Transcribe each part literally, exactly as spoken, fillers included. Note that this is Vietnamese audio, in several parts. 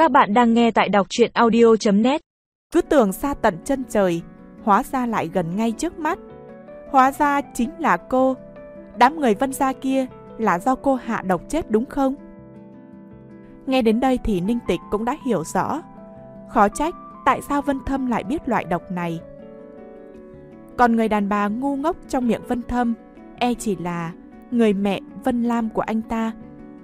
Các bạn đang nghe tại đọc truyện audio chấm net. Cứ tưởng xa tận chân trời, hóa ra lại gần ngay trước mắt. Hóa ra chính là cô. Đám người Vân gia kia là do cô hạ độc chết đúng không? Nghe đến đây thì Ninh Tịch cũng đã hiểu rõ. Khó trách tại sao Vân Thâm lại biết loại độc này. Còn người đàn bà ngu ngốc trong miệng Vân Thâm e chỉ là người mẹ Vân Lam của anh ta.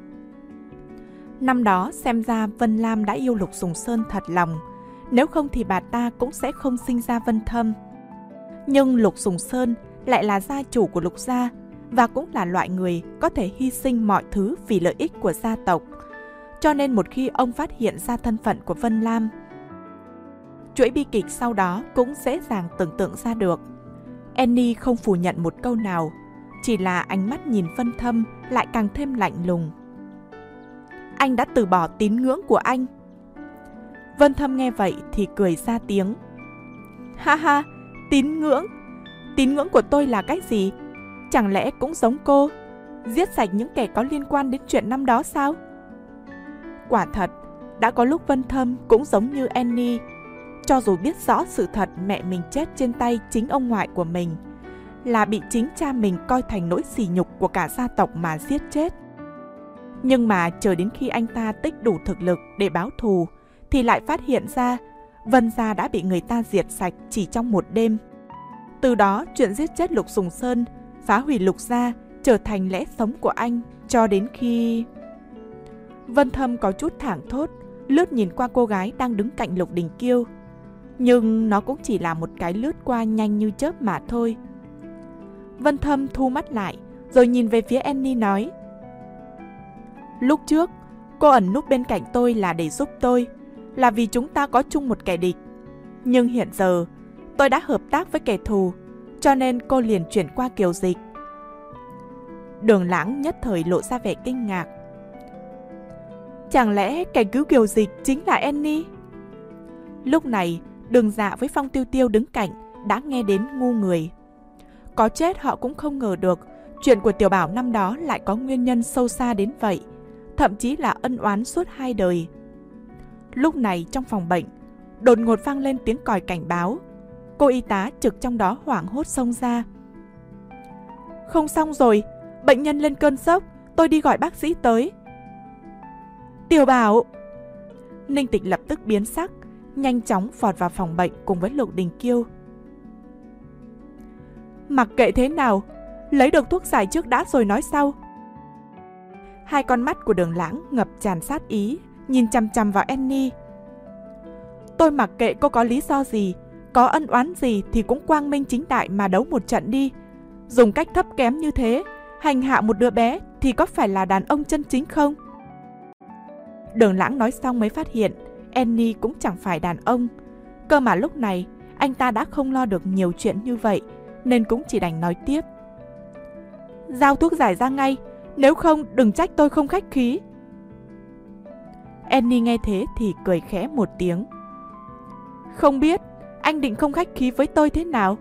Năm đó xem ra Vân Lam đã yêu Lục Sùng Sơn thật lòng, nếu không thì bà ta cũng sẽ không sinh ra Vân Thâm. Nhưng Lục Sùng Sơn lại là gia chủ của Lục gia và cũng là loại người có thể hy sinh mọi thứ vì lợi ích của gia tộc. Cho nên một khi ông phát hiện ra thân phận của Vân Lam, chuỗi bi kịch sau đó cũng dễ dàng tưởng tượng ra được. Annie không phủ nhận một câu nào, chỉ là ánh mắt nhìn Vân Thâm lại càng thêm lạnh lùng. Anh đã từ bỏ tín ngưỡng của anh. Vân Thâm nghe vậy thì cười ra tiếng. Ha ha, tín ngưỡng? Tín ngưỡng của tôi là cái gì? Chẳng lẽ cũng giống cô, giết sạch những kẻ có liên quan đến chuyện năm đó sao? Quả thật, đã có lúc Vân Thâm cũng giống như Annie. Cho dù biết rõ sự thật mẹ mình chết trên tay chính ông ngoại của mình, là bị chính cha mình coi thành nỗi sỉ nhục của cả gia tộc mà giết chết. Nhưng mà chờ đến khi anh ta tích đủ thực lực để báo thù, thì lại phát hiện ra Vân gia đã bị người ta diệt sạch chỉ trong một đêm. Từ đó chuyện giết chết Lục Sùng Sơn, phá hủy Lục gia trở thành lẽ sống của anh, cho đến khi... Vân Thâm có chút thảng thốt, lướt nhìn qua cô gái đang đứng cạnh Lục Đình Kiêu. Nhưng nó cũng chỉ là một cái lướt qua nhanh như chớp mà thôi. Vân Thâm thu mắt lại, rồi nhìn về phía Annie nói: Lúc trước, cô ẩn núp bên cạnh tôi là để giúp tôi, là vì chúng ta có chung một kẻ địch. Nhưng hiện giờ, tôi đã hợp tác với kẻ thù, cho nên cô liền chuyển qua Kiều Dịch. Đường Lãng nhất thời lộ ra vẻ kinh ngạc. Chẳng lẽ kẻ cứu Kiều Dịch chính là Annie? Lúc này, Đường Dạ với Phong Tiêu Tiêu đứng cạnh đã nghe đến ngu người. Có chết họ cũng không ngờ được chuyện của Tiểu Bảo năm đó lại có nguyên nhân sâu xa đến vậy, thậm chí là ân oán suốt hai đời. Lúc này trong phòng bệnh, đột ngột vang lên tiếng còi cảnh báo. Cô y tá trực trong đó hoảng hốt xông ra. Không xong rồi, bệnh nhân lên cơn sốc, tôi đi gọi bác sĩ tới. Tiểu Bảo! Ninh Tịch lập tức biến sắc, nhanh chóng vọt vào phòng bệnh cùng với Lục Đình Kiêu. Mặc kệ thế nào, lấy được thuốc giải trước đã rồi nói sau. Hai con mắt của Đường Lãng ngập tràn sát ý, nhìn chằm chằm vào Annie. Tôi mặc kệ cô có lý do gì, có ân oán gì thì cũng quang minh chính đại mà đấu một trận đi. Dùng cách thấp kém như thế, hành hạ một đứa bé thì có phải là đàn ông chân chính không? Đường Lãng nói xong mới phát hiện Annie cũng chẳng phải đàn ông. Cơ mà lúc này anh ta đã không lo được nhiều chuyện như vậy, nên cũng chỉ đành nói tiếp. Giao thuốc giải ra ngay, nếu không đừng trách tôi không khách khí. Annie nghe thế thì cười khẽ một tiếng. Không biết anh định không khách khí với tôi thế nào?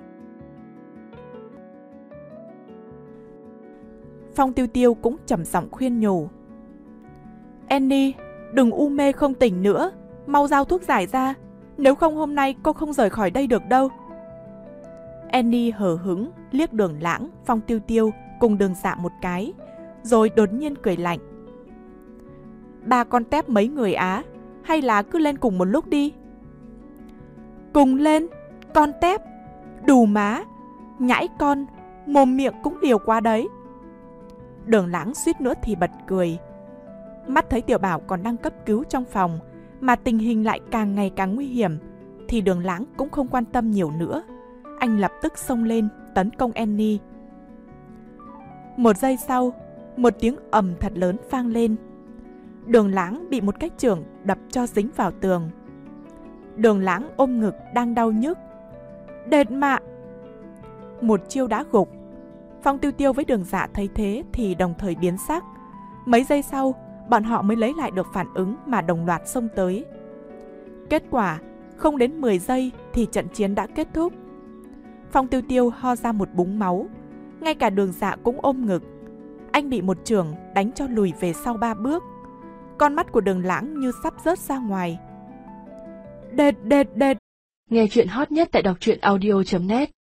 Phong Tiêu Tiêu cũng trầm giọng khuyên nhủ. Annie, đừng u mê không tỉnh nữa, mau giao thuốc giải ra, nếu không hôm nay cô không rời khỏi đây được đâu. Annie hờ hững liếc Đường Lãng, Phong Tiêu Tiêu cùng Đường Dạ một cái, rồi đột nhiên cười lạnh. Ba con tép mấy người á, hay là cứ lên cùng một lúc đi? Cùng lên? Con tép? Đù má, nhãi con, mồm miệng cũng liều quá đấy. Đường Lãng suýt nữa thì bật cười. Mắt thấy Tiểu Bảo còn đang cấp cứu trong phòng, mà tình hình lại càng ngày càng nguy hiểm, thì Đường Lãng cũng không quan tâm nhiều nữa. Anh lập tức xông lên tấn công Annie. Một giây sau, một tiếng ầm thật lớn vang lên. Đường Lãng bị một cái chưởng đập cho dính vào tường. Đường Lãng ôm ngực đang đau nhức. Đệt mạ! Một chiêu đã gục. Phong Tiêu Tiêu với Đường Dạ thấy thế thì đồng thời biến sắc. Mấy giây sau, bọn họ mới lấy lại được phản ứng mà đồng loạt xông tới. Kết quả, không đến mười giây thì trận chiến đã kết thúc. Phong Tiêu Tiêu ho ra một búng máu, ngay cả Đường Dạ cũng ôm ngực. Anh bị một chưởng đánh cho lùi về sau ba bước. Con mắt của Đường Lãng như sắp rớt ra ngoài. Đệt đệt đệt. Nghe chuyện hot nhất tại đọc truyện audio chấm net.